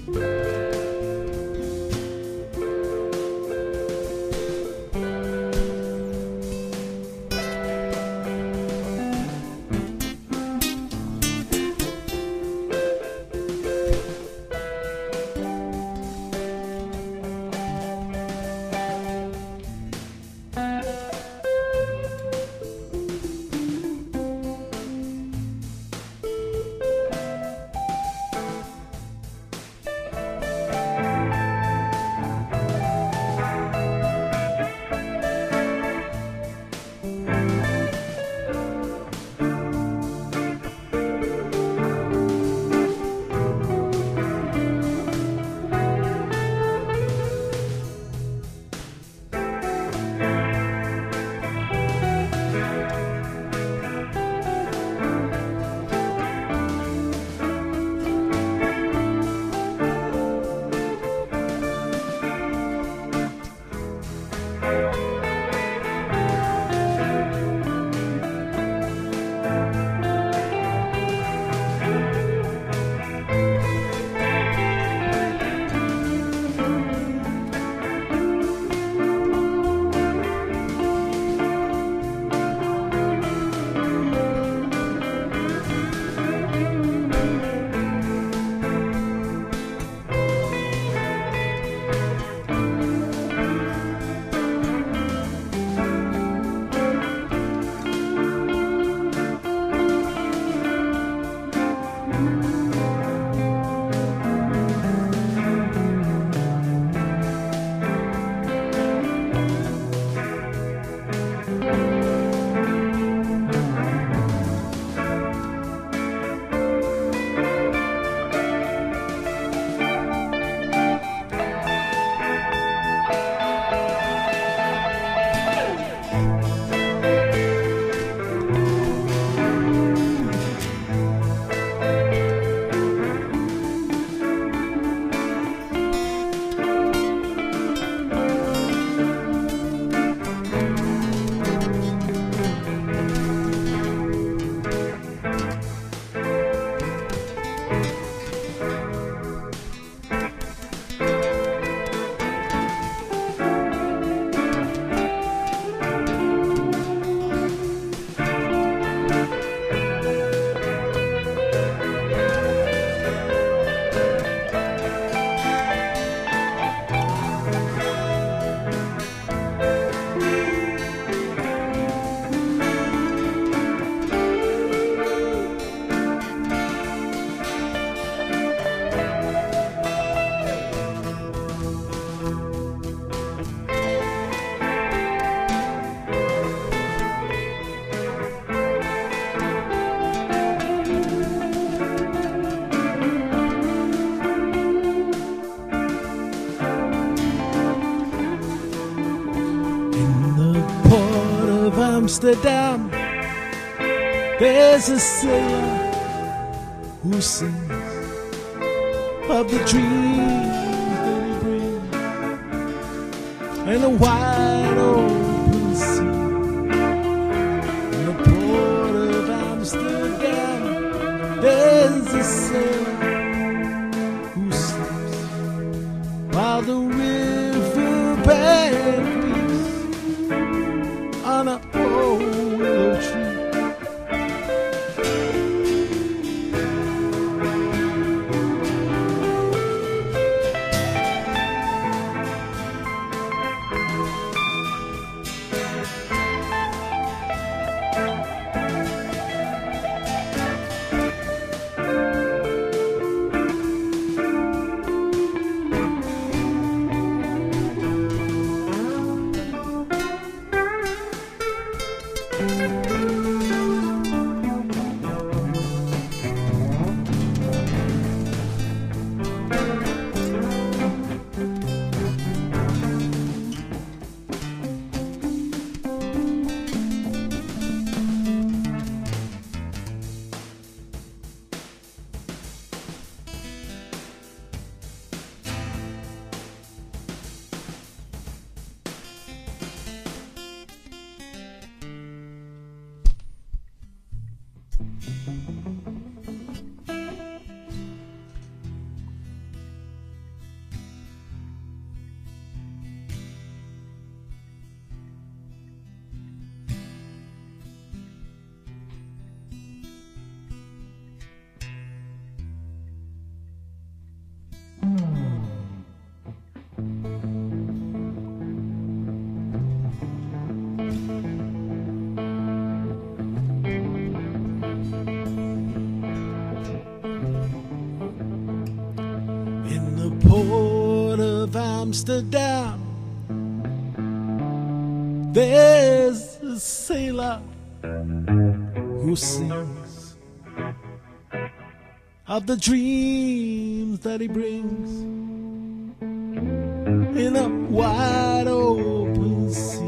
Amsterdam, there's a sailor who sings of the dreams that he brings, and a wide open sea. In the port of Amsterdam, there's a sailor who sleeps while the river bank weeps on a willow tree. port of Amsterdam, there's a sailor who sings of the dreams that he brings in a wide open sea.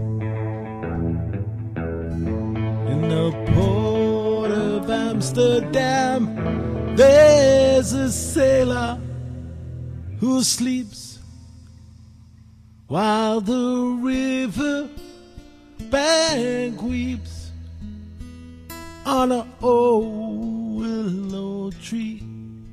In the port of Amsterdam, there's a sailor who sleeps while the river bank weeps on an old willow tree.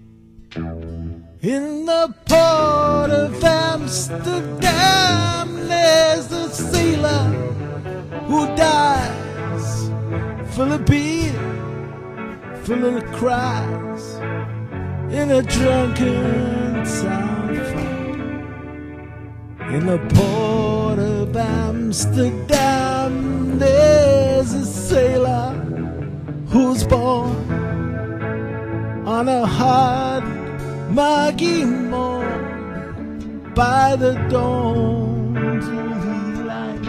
In the port of Amsterdam, there's a sailor who dies full of beer, full of cries, in a drunken sound fight. In the port of Amsterdam, there's a sailor who's born on a hard muggy morn by the dawn's early light.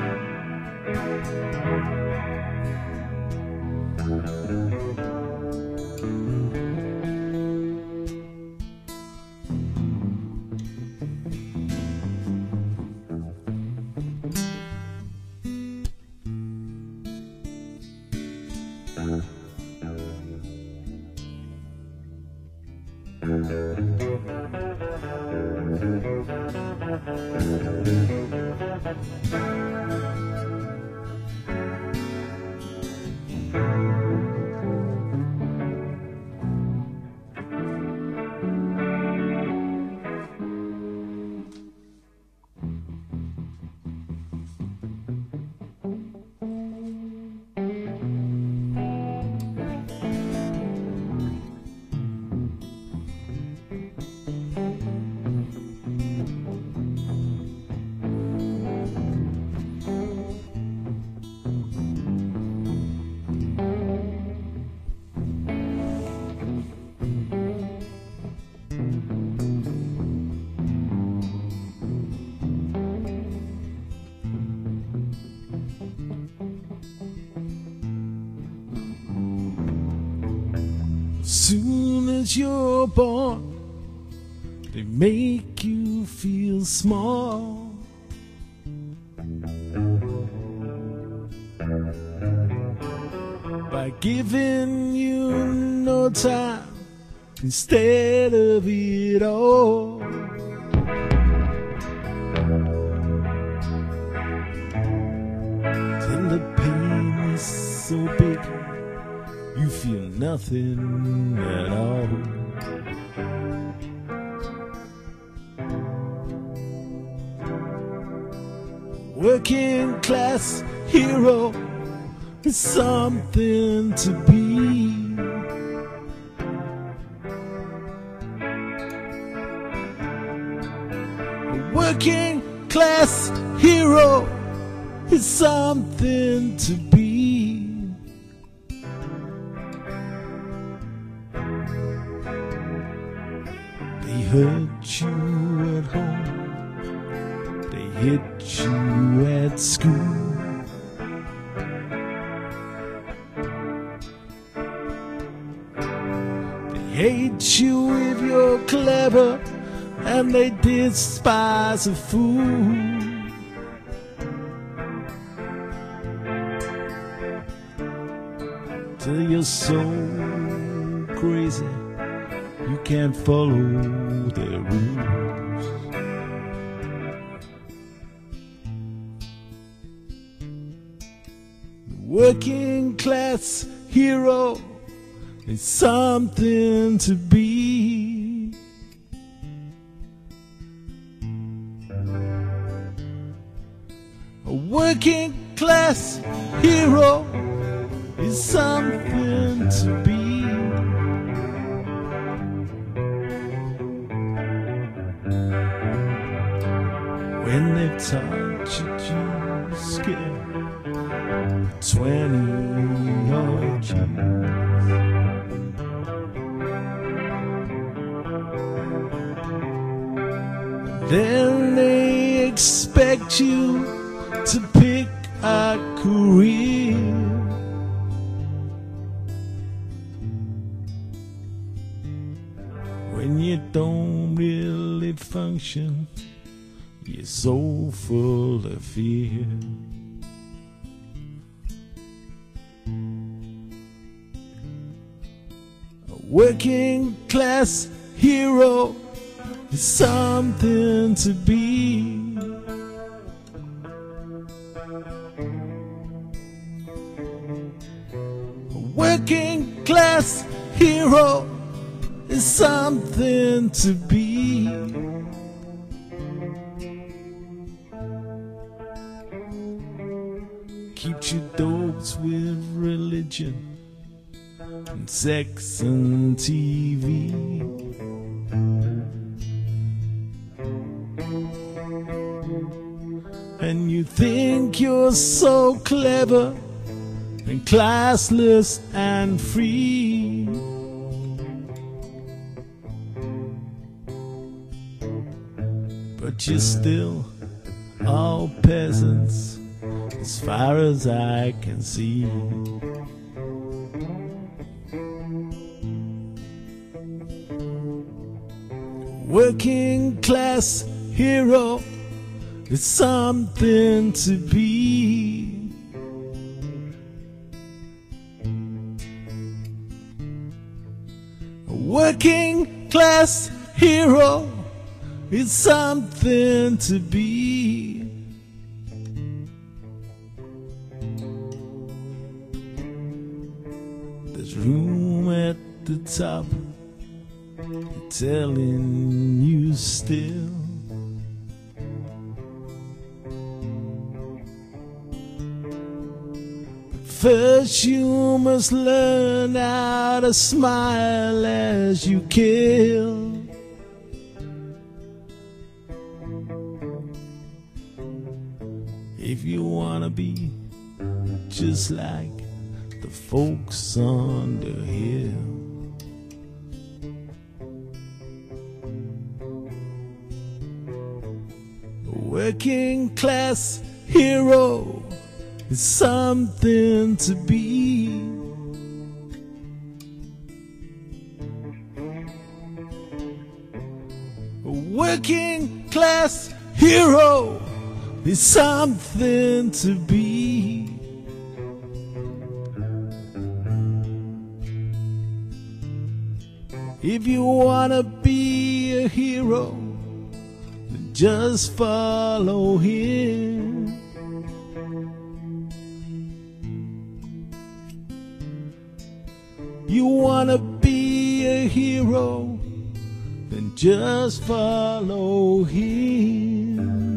Soon as you're born, they make you feel small. By giving you no time instead of it all. Till the pain is so big you feel nothing at all. Working class hero is something to be. A working class hero is something to be. They hurt you at home, they hit you at school. They hate you if you're clever, and they despise a fool. Till you're so crazy you can't follow their rules. The working class hero is something to be. A working class hero is something to be. When they've tortured you scared 20 odd years. 20 then they expect you to pick a career. When you don't really function, you're so full of fear. A working class hero is something to be. A working class hero is something to be. Keeps you doped with religion and sex and TV. And you think you're so clever and classless and free. But you're still all peasants as far as I can see. Working class hero is something to be. A working class hero is something to be. There's room at the top, telling you still. First you must learn how to smile as you kill. If you wanna be just like the folks on the hill. A working class hero is something to be. A working class hero is something to be. If you wanna be a hero, then just follow him. You wanna be a hero, then just follow him.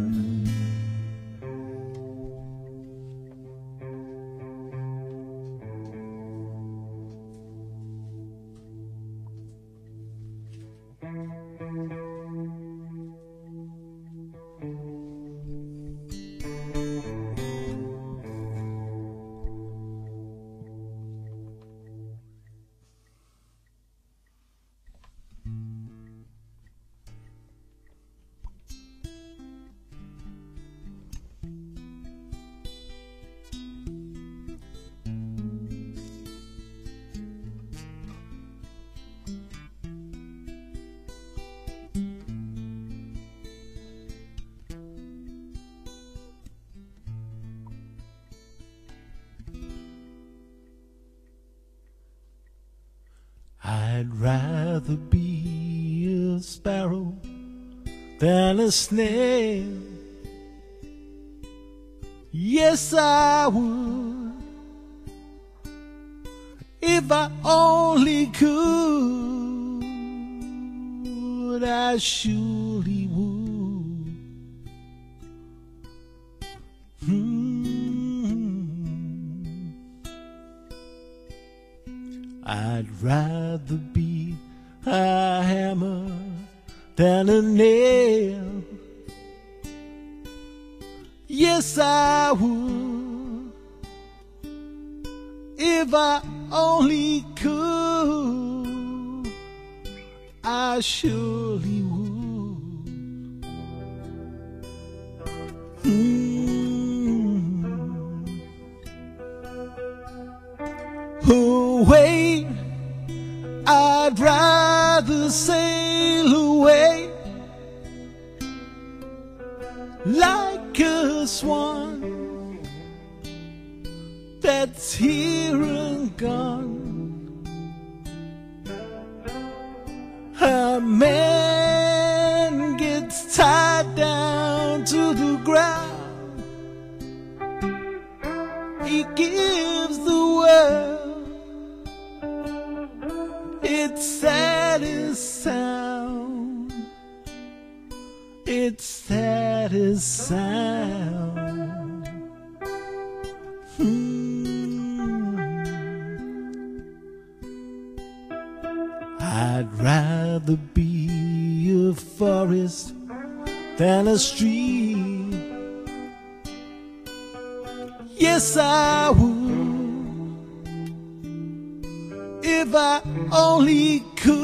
I'd rather be a sparrow than a snail. Yes, I would, if I only could. I surely would. I'd rather be a hammer than a nail. Yes, I would, if I only could. I surely would. to sail away like a swan that's here and gone. A man gets tied down to the ground. He gives the world its saddest sound. Its saddest sound. I'd rather be a forest than a stream. Yes, I would, if I only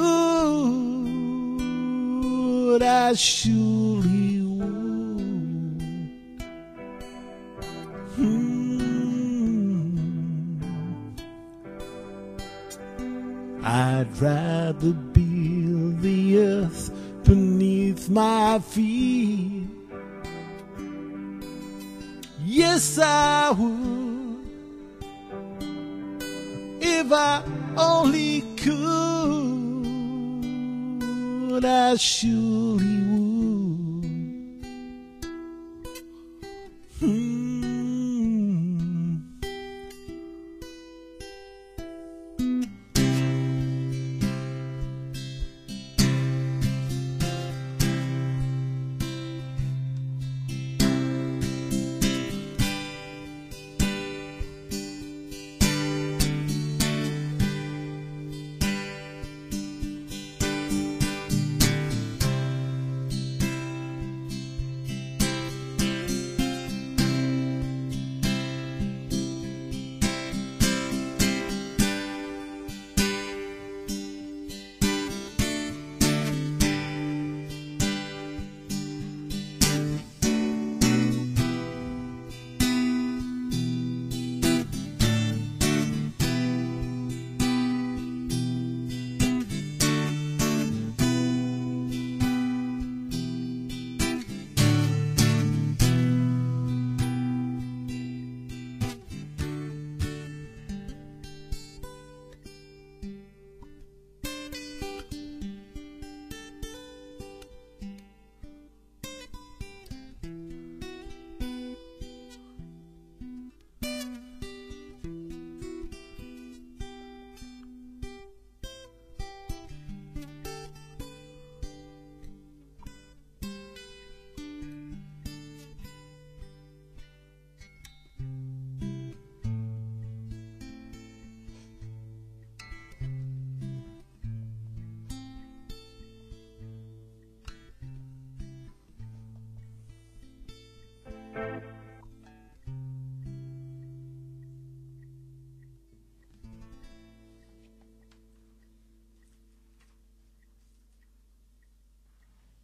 could. I surely would. I'd rather build the earth beneath my feet. Yes, I would, if I only could. I surely would.